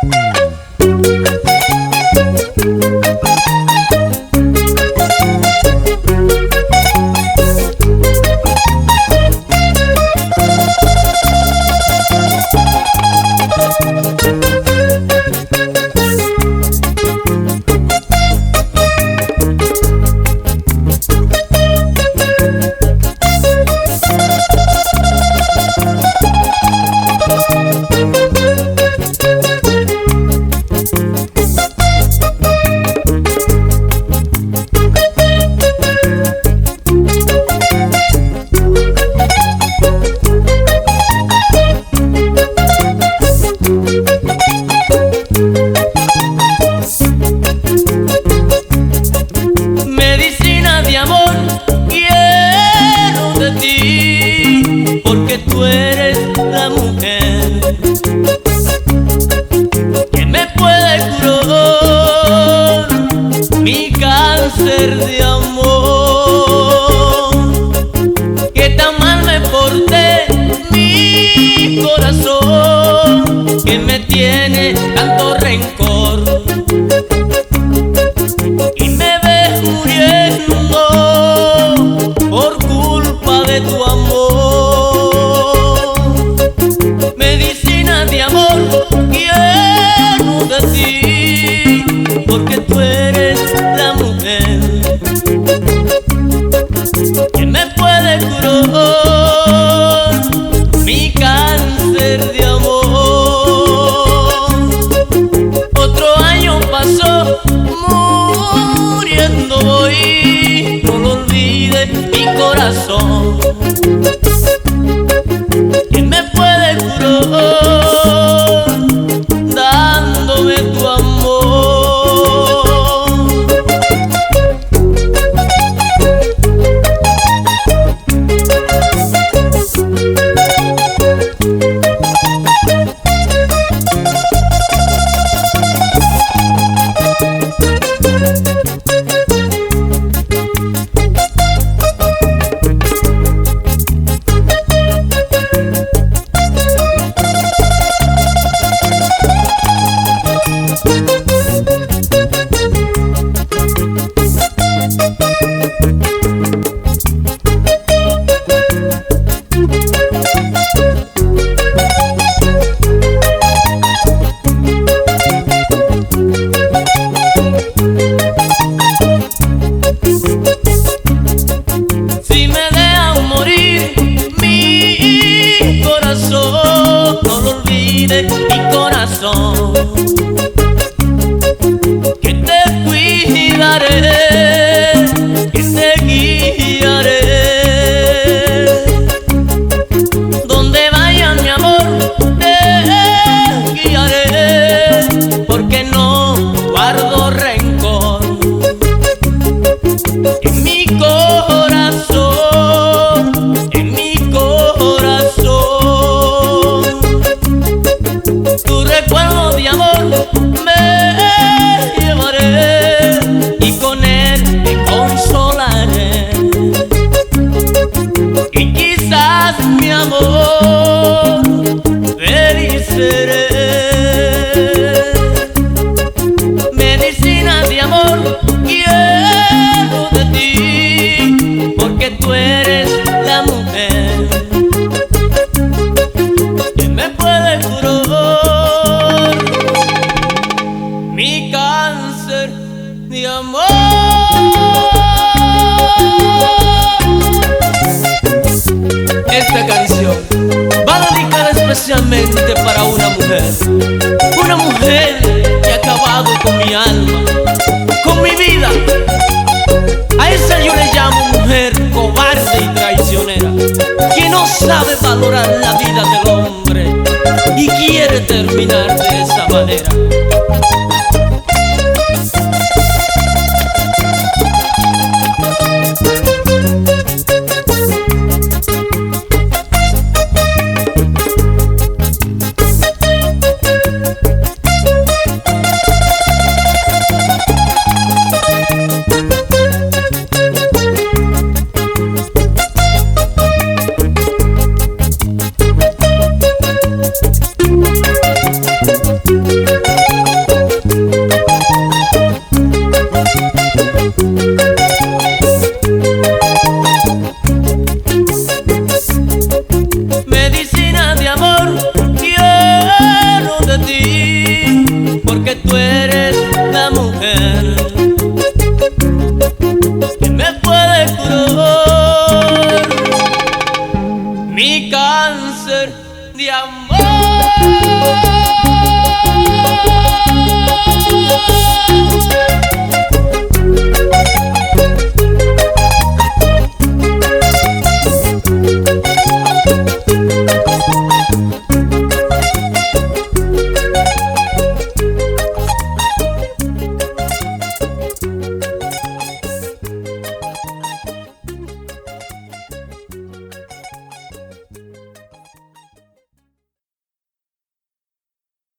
Medicina de amor quiero de ti, porque tú eres la mujer que me puede curar mi cáncer de amor. Que tan mal me porté, mi corazón, que me tiene tanto rencor y me ves muriendo por culpa de tu amor. Medicina de amor quiero de ti, porque tú eres la mujer que me puede curar mi cáncer de amor. Otro año pasó, muriendo voy, no lo olvides mi corazón, que me puede curar dándome tu amor. Si me dejan morir mi corazón, no lo olvides mi corazón, que te cuidaré, que te guiaré. Donde vaya mi amor te guiaré, porque no guardo rencor en mi corazón, en mi corazón. Tu recuerdo de amor me llevaré y con él me consolaré. Y quizás mi amor feliz seré. Medicina de amor quiero de ti, porque tú eres la mujer que me puede curar mi cáncer de amor. Esta canción va dedicada especialmente para una mujer que ha acabado con mi alma, con mi vida. A esa yo le llamo mujer cobarde y traicionera, que no sabe valorar la vida del hombre y quiere terminar de esa manera.